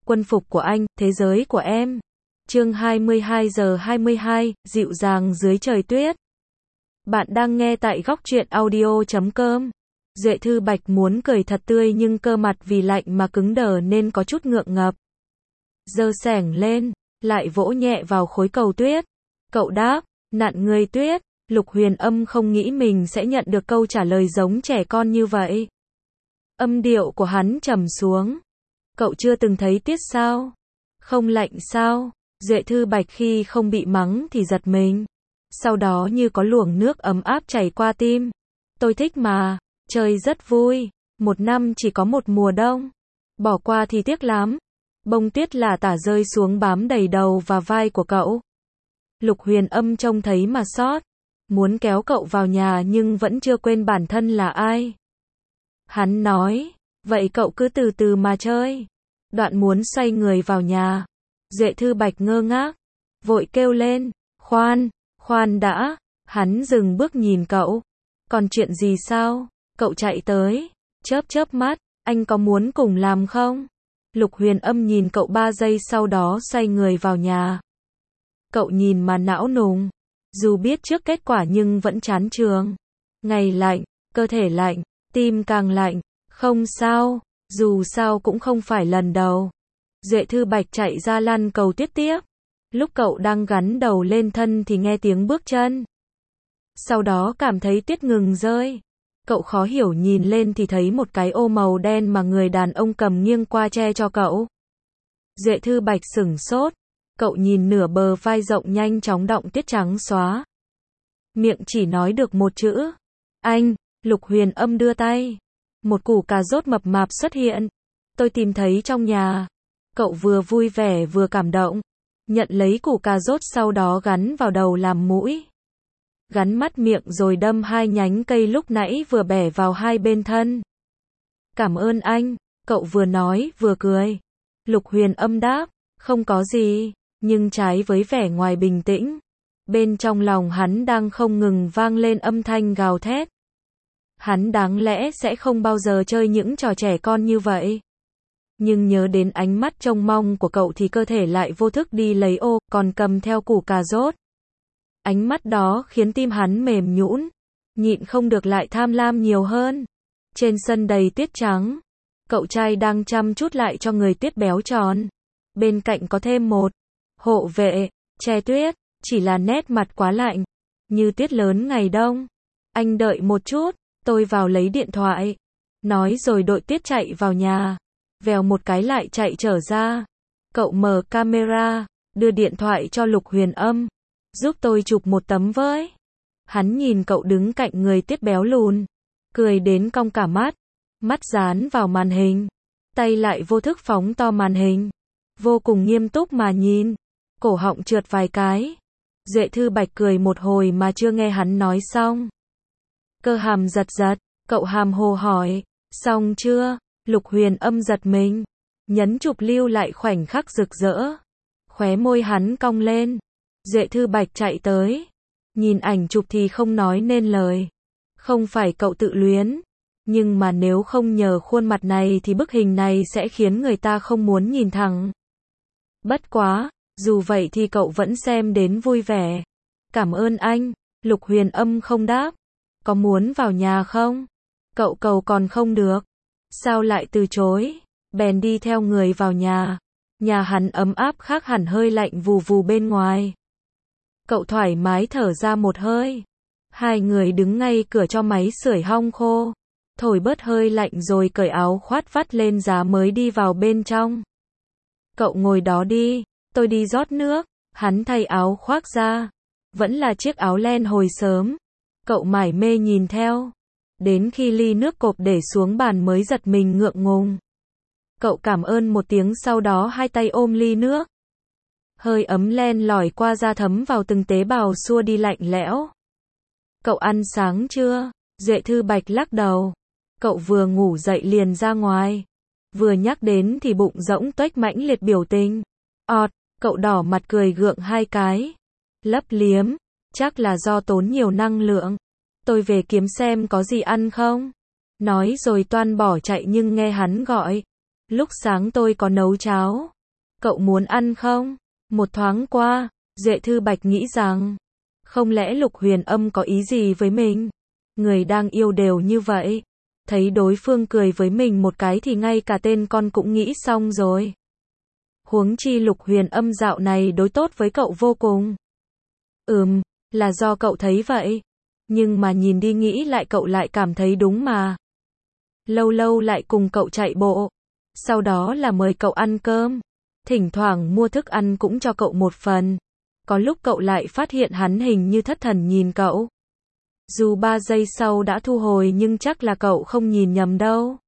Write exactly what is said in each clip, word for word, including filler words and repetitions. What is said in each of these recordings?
Quân phục của anh, thế giới của em. Chương hai mươi hai giờ hai mươi hai, dịu dàng dưới trời tuyết. Bạn đang nghe tại góc truyện audio chấm com. Duệ Thư Bạch muốn cười thật tươi nhưng cơ mặt vì lạnh mà cứng đờ nên có chút ngượng ngập. Giơ xẻng lên, lại vỗ nhẹ vào khối cầu tuyết. Cậu đáp, nặn người tuyết. Lục Huyền Âm không nghĩ mình sẽ nhận được câu trả lời giống trẻ con như vậy. Âm điệu của hắn trầm xuống. Cậu chưa từng thấy tuyết sao? Không lạnh sao? Duệ Thư Bạch khi không bị mắng thì giật mình. Sau đó như có luồng nước ấm áp chảy qua tim. Tôi thích mà, trời rất vui. Một năm chỉ có một mùa đông. Bỏ qua thì tiếc lắm. Bông tuyết lả tả rơi xuống bám đầy đầu và vai của cậu. Lục Huyền Âm trông thấy mà xót. Muốn kéo cậu vào nhà nhưng vẫn chưa quên bản thân là ai. Hắn nói, vậy cậu cứ từ từ mà chơi. Đoạn muốn xoay người vào nhà. Duệ Thư Bạch ngơ ngác, vội kêu lên, khoan, khoan đã. Hắn dừng bước nhìn cậu. Còn chuyện gì sao? Cậu chạy tới, chớp chớp mắt, anh có muốn cùng làm không? Lục Huyền Âm nhìn cậu ba giây sau đó xoay người vào nhà. Cậu nhìn mà não nùng. Dù biết trước kết quả nhưng vẫn chán chường. Ngày lạnh, cơ thể lạnh, tim càng lạnh. Không sao, dù sao cũng không phải lần đầu. Duệ Thư Bạch chạy ra lăn cầu tuyết tiếp. Lúc cậu đang gắn đầu lên thân thì nghe tiếng bước chân. Sau đó cảm thấy tuyết ngừng rơi. Cậu khó hiểu nhìn lên thì thấy một cái ô màu đen mà người đàn ông cầm nghiêng qua che cho cậu. Duệ Thư Bạch sửng sốt. Cậu nhìn nửa bờ vai rộng nhanh chóng đọng tuyết trắng xóa. Miệng chỉ nói được một chữ. Anh. Lục Huyền Âm đưa tay. Một củ cà rốt mập mạp xuất hiện. Tôi tìm thấy trong nhà. Cậu vừa vui vẻ vừa cảm động. Nhận lấy củ cà rốt sau đó gắn vào đầu làm mũi. Gắn mắt miệng rồi đâm hai nhánh cây lúc nãy vừa bẻ vào hai bên thân. Cảm ơn anh. Cậu vừa nói vừa cười. Lục Huyền Âm đáp. Không có gì. Nhưng trái với vẻ ngoài bình tĩnh, bên trong lòng hắn đang không ngừng vang lên âm thanh gào thét. Hắn đáng lẽ sẽ không bao giờ chơi những trò trẻ con như vậy. Nhưng nhớ đến ánh mắt trông mong của cậu thì cơ thể lại vô thức đi lấy ô, còn cầm theo củ cà rốt. Ánh mắt đó khiến tim hắn mềm nhũn, nhịn không được lại tham lam nhiều hơn. Trên sân đầy tuyết trắng, cậu trai đang chăm chút lại cho người tuyết béo tròn. Bên cạnh có thêm một hộ vệ, che tuyết, chỉ là nét mặt quá lạnh, như tuyết lớn ngày đông. Anh đợi một chút, tôi vào lấy điện thoại. Nói rồi đội tuyết chạy vào nhà. Vèo một cái lại chạy trở ra. Cậu mở camera, đưa điện thoại cho Lục Huyền Âm. Giúp tôi chụp một tấm với. Hắn nhìn cậu đứng cạnh người tuyết béo lùn. Cười đến cong cả mắt. Mắt dán vào màn hình. Tay lại vô thức phóng to màn hình. Vô cùng nghiêm túc mà nhìn. Cổ họng trượt vài cái. Duệ Thư Bạch cười một hồi mà chưa nghe hắn nói xong. Cơ hàm giật giật. Cậu hàm hồ hỏi. Xong chưa? Lục Huyền Âm giật mình. Nhấn chụp lưu lại khoảnh khắc rực rỡ. Khóe môi hắn cong lên. Duệ Thư Bạch chạy tới. Nhìn ảnh chụp thì không nói nên lời. Không phải cậu tự luyến. Nhưng mà nếu không nhờ khuôn mặt này thì bức hình này sẽ khiến người ta không muốn nhìn thẳng. Bất quá, dù vậy thì cậu vẫn xem đến vui vẻ. Cảm ơn anh. Lục Huyền Âm không đáp. Có muốn vào nhà không? Cậu cầu còn không được. Sao lại từ chối? Bèn đi theo người vào nhà. Nhà hắn ấm áp khác hẳn hơi lạnh vù vù bên ngoài. Cậu thoải mái thở ra một hơi. Hai người đứng ngay cửa cho máy sưởi hong khô. Thổi bớt hơi lạnh rồi cởi áo khoác vắt lên giá mới đi vào bên trong. Cậu ngồi đó đi, tôi đi rót nước. Hắn thay áo khoác ra. Vẫn là chiếc áo len hồi sớm. Cậu mải mê nhìn theo. Đến khi ly nước cộp để xuống bàn mới giật mình ngượng ngùng. Cậu cảm ơn một tiếng sau đó hai tay ôm ly nước. Hơi ấm len lỏi qua da thấm vào từng tế bào xua đi lạnh lẽo. Cậu ăn sáng chưa? Duệ Thư Bạch lắc đầu. Cậu vừa ngủ dậy liền ra ngoài. Vừa nhắc đến thì bụng rỗng tuếch mãnh liệt biểu tình. Ọt, cậu đỏ mặt cười gượng hai cái. Lấp liếm, chắc là do tốn nhiều năng lượng. Tôi về kiếm xem có gì ăn không? Nói rồi toan bỏ chạy nhưng nghe hắn gọi. Lúc sáng tôi có nấu cháo. Cậu muốn ăn không? Một thoáng qua, Duệ Thư Bạch nghĩ rằng, không lẽ Lục Huyền Âm có ý gì với mình? Người đang yêu đều như vậy. Thấy đối phương cười với mình một cái thì ngay cả tên con cũng nghĩ xong rồi. Huống chi Lục Huyền Âm dạo này đối tốt với cậu vô cùng. Ừm, là do cậu thấy vậy. Nhưng mà nhìn đi nghĩ lại cậu lại cảm thấy đúng mà. Lâu lâu lại cùng cậu chạy bộ. Sau đó là mời cậu ăn cơm. Thỉnh thoảng mua thức ăn cũng cho cậu một phần. Có lúc cậu lại phát hiện hắn hình như thất thần nhìn cậu. Dù ba giây sau đã thu hồi nhưng chắc là cậu không nhìn nhầm đâu.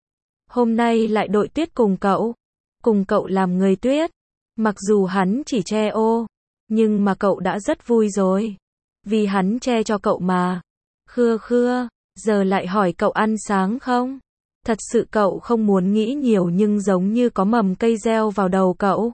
Hôm nay lại đội tuyết cùng cậu. Cùng cậu làm người tuyết. Mặc dù hắn chỉ che ô. Nhưng mà cậu đã rất vui rồi. Vì hắn che cho cậu mà. Khưa khưa, giờ lại hỏi cậu ăn sáng không? Thật sự cậu không muốn nghĩ nhiều nhưng giống như có mầm cây gieo vào đầu cậu.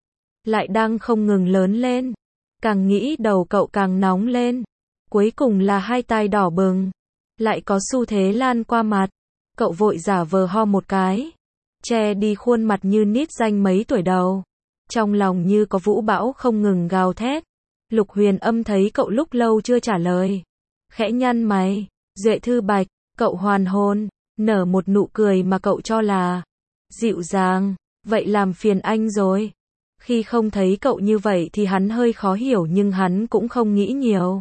Lại đang không ngừng lớn lên. Càng nghĩ đầu cậu càng nóng lên. Cuối cùng là hai tai đỏ bừng. Lại có xu thế lan qua mặt. Cậu vội giả vờ ho một cái. Che đi khuôn mặt như nít danh mấy tuổi đầu. Trong lòng như có vũ bão không ngừng gào thét. Lục Huyền Âm thấy cậu lúc lâu chưa trả lời. Khẽ nhăn mày. Duệ Thư Bạch, cậu hoàn hồn. Nở một nụ cười mà cậu cho là dịu dàng. Vậy làm phiền anh rồi. Khi không thấy cậu như vậy thì hắn hơi khó hiểu nhưng hắn cũng không nghĩ nhiều.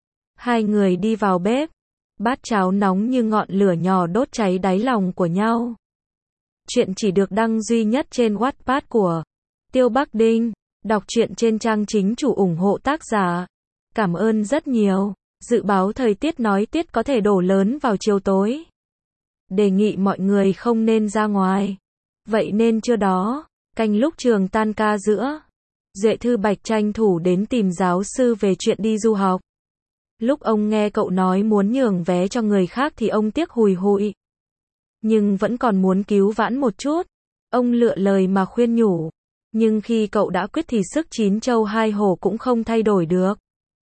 Hai người đi vào bếp. Bát cháo nóng như ngọn lửa nhỏ đốt cháy đáy lòng của nhau. Chuyện chỉ được đăng duy nhất trên Wattpad của Tiêu Bắc Đinh. Đọc truyện trên trang chính chủ ủng hộ tác giả. Cảm ơn rất nhiều. Dự báo thời tiết nói tiết có thể đổ lớn vào chiều tối. Đề nghị mọi người không nên ra ngoài. Vậy nên trưa đó, canh lúc trường tan ca giữa, Duệ Thư Bạch tranh thủ đến tìm giáo sư về chuyện đi du học. Lúc ông nghe cậu nói muốn nhường vé cho người khác thì ông tiếc hùi hụi. Nhưng vẫn còn muốn cứu vãn một chút. Ông lựa lời mà khuyên nhủ. Nhưng khi cậu đã quyết thì sức chín châu hai hổ cũng không thay đổi được.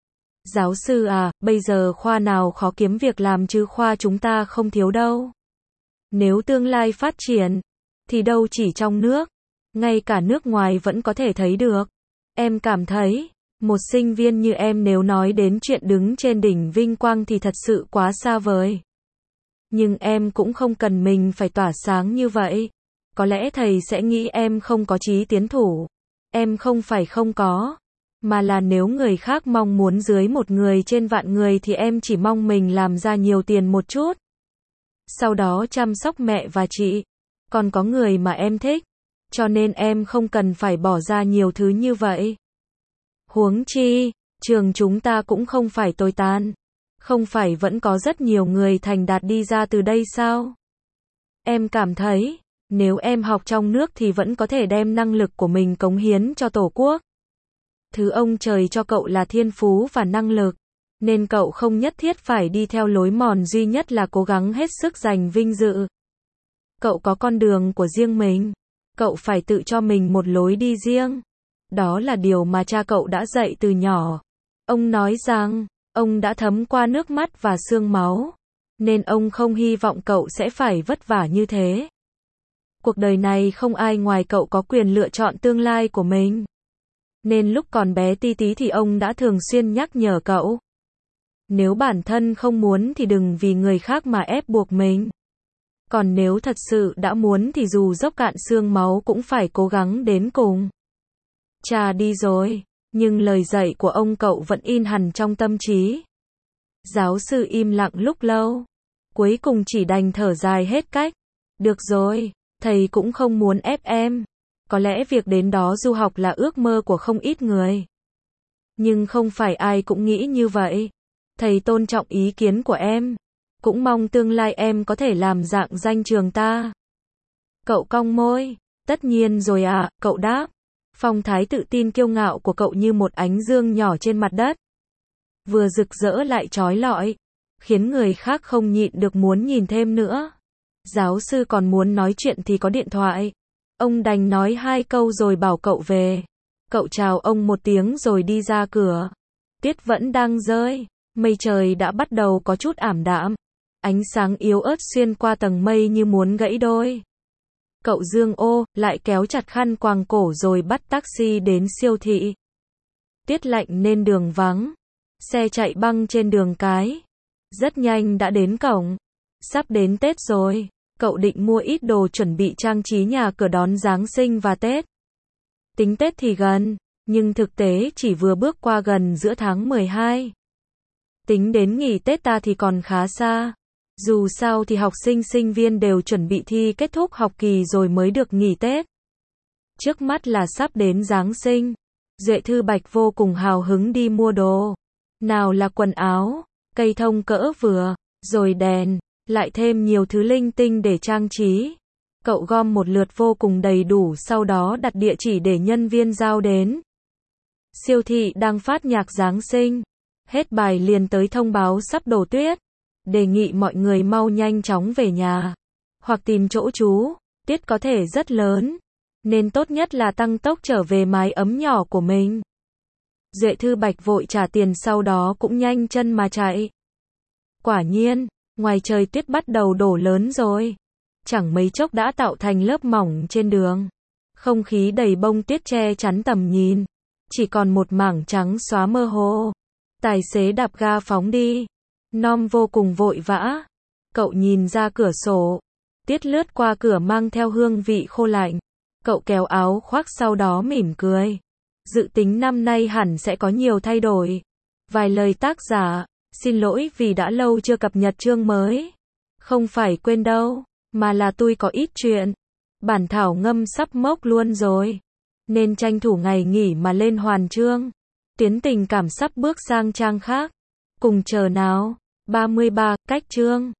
Giáo sư à, bây giờ khoa nào khó kiếm việc làm chứ khoa chúng ta không thiếu đâu. Nếu tương lai phát triển, thì đâu chỉ trong nước, ngay cả nước ngoài vẫn có thể thấy được. Em cảm thấy, một sinh viên như em nếu nói đến chuyện đứng trên đỉnh vinh quang thì thật sự quá xa vời. Nhưng em cũng không cần mình phải tỏa sáng như vậy. Có lẽ thầy sẽ nghĩ em không có chí tiến thủ. Em không phải không có. Mà là nếu người khác mong muốn dưới một người trên vạn người thì em chỉ mong mình làm ra nhiều tiền một chút. Sau đó chăm sóc mẹ và chị. Còn có người mà em thích. Cho nên em không cần phải bỏ ra nhiều thứ như vậy. Huống chi, trường chúng ta cũng không phải tồi tàn. Không phải vẫn có rất nhiều người thành đạt đi ra từ đây sao? Em cảm thấy, nếu em học trong nước thì vẫn có thể đem năng lực của mình cống hiến cho Tổ quốc. Thứ ông trời cho cậu là thiên phú và năng lực. Nên cậu không nhất thiết phải đi theo lối mòn duy nhất là cố gắng hết sức giành vinh dự. Cậu có con đường của riêng mình. Cậu phải tự cho mình một lối đi riêng. Đó là điều mà cha cậu đã dạy từ nhỏ. Ông nói rằng, ông đã thấm qua nước mắt và xương máu. Nên ông không hy vọng cậu sẽ phải vất vả như thế. Cuộc đời này không ai ngoài cậu có quyền lựa chọn tương lai của mình. Nên lúc còn bé tí tí thì ông đã thường xuyên nhắc nhở cậu. Nếu bản thân không muốn thì đừng vì người khác mà ép buộc mình. Còn nếu thật sự đã muốn thì dù dốc cạn xương máu cũng phải cố gắng đến cùng. Cha đi rồi, nhưng lời dạy của ông cậu vẫn in hằn trong tâm trí. Giáo sư im lặng lúc lâu. Cuối cùng chỉ đành thở dài hết cách. Được rồi, thầy cũng không muốn ép em. Có lẽ việc đến đó du học là ước mơ của không ít người. Nhưng không phải ai cũng nghĩ như vậy. Thầy tôn trọng ý kiến của em. Cũng mong tương lai em có thể làm dạng danh trường ta. Cậu cong môi. Tất nhiên rồi ạ, cậu đáp. Phong thái tự tin kiêu ngạo của cậu như một ánh dương nhỏ trên mặt đất. Vừa rực rỡ lại chói lọi. Khiến người khác không nhịn được muốn nhìn thêm nữa. Giáo sư còn muốn nói chuyện thì có điện thoại. Ông đành nói hai câu rồi bảo cậu về. Cậu chào ông một tiếng rồi đi ra cửa. Tuyết vẫn đang rơi. Mây trời đã bắt đầu có chút ảm đạm. Ánh sáng yếu ớt xuyên qua tầng mây như muốn gãy đôi. Cậu Dương ô, lại kéo chặt khăn quàng cổ rồi bắt taxi đến siêu thị. Tiết lạnh nên đường vắng. Xe chạy băng trên đường cái. Rất nhanh đã đến cổng. Sắp đến Tết rồi. Cậu định mua ít đồ chuẩn bị trang trí nhà cửa đón Giáng sinh và Tết. Tính Tết thì gần, nhưng thực tế chỉ vừa bước qua gần giữa tháng mười hai. Tính đến nghỉ Tết ta thì còn khá xa. Dù sao thì học sinh sinh viên đều chuẩn bị thi kết thúc học kỳ rồi mới được nghỉ Tết. Trước mắt là sắp đến Giáng sinh. Duệ Thư Bạch vô cùng hào hứng đi mua đồ. Nào là quần áo, cây thông cỡ vừa, rồi đèn, lại thêm nhiều thứ linh tinh để trang trí. Cậu gom một lượt vô cùng đầy đủ, sau đó đặt địa chỉ để nhân viên giao đến. Siêu thị đang phát nhạc Giáng sinh. Hết bài liền tới thông báo sắp đổ tuyết. Đề nghị mọi người mau nhanh chóng về nhà. Hoặc tìm chỗ trú. Tiết có thể rất lớn. Nên tốt nhất là tăng tốc trở về mái ấm nhỏ của mình. Duệ Thư Bạch vội trả tiền sau đó cũng nhanh chân mà chạy. Quả nhiên, ngoài trời tuyết bắt đầu đổ lớn rồi. Chẳng mấy chốc đã tạo thành lớp mỏng trên đường. Không khí đầy bông tuyết che chắn tầm nhìn. Chỉ còn một mảng trắng xóa mơ hồ. Tài xế đạp ga phóng đi. Nom vô cùng vội vã. Cậu nhìn ra cửa sổ. Tiết lướt qua cửa mang theo hương vị khô lạnh. Cậu kéo áo khoác sau đó mỉm cười. Dự tính năm nay hẳn sẽ có nhiều thay đổi. Vài lời tác giả. Xin lỗi vì đã lâu chưa cập nhật chương mới. Không phải quên đâu, mà là tôi có ít chuyện. Bản thảo ngâm sắp mốc luôn rồi. Nên tranh thủ ngày nghỉ mà lên hoàn chương. Tuyến tình cảm sắp bước sang trang khác. Cùng chờ nào. ba mươi ba, cách chương.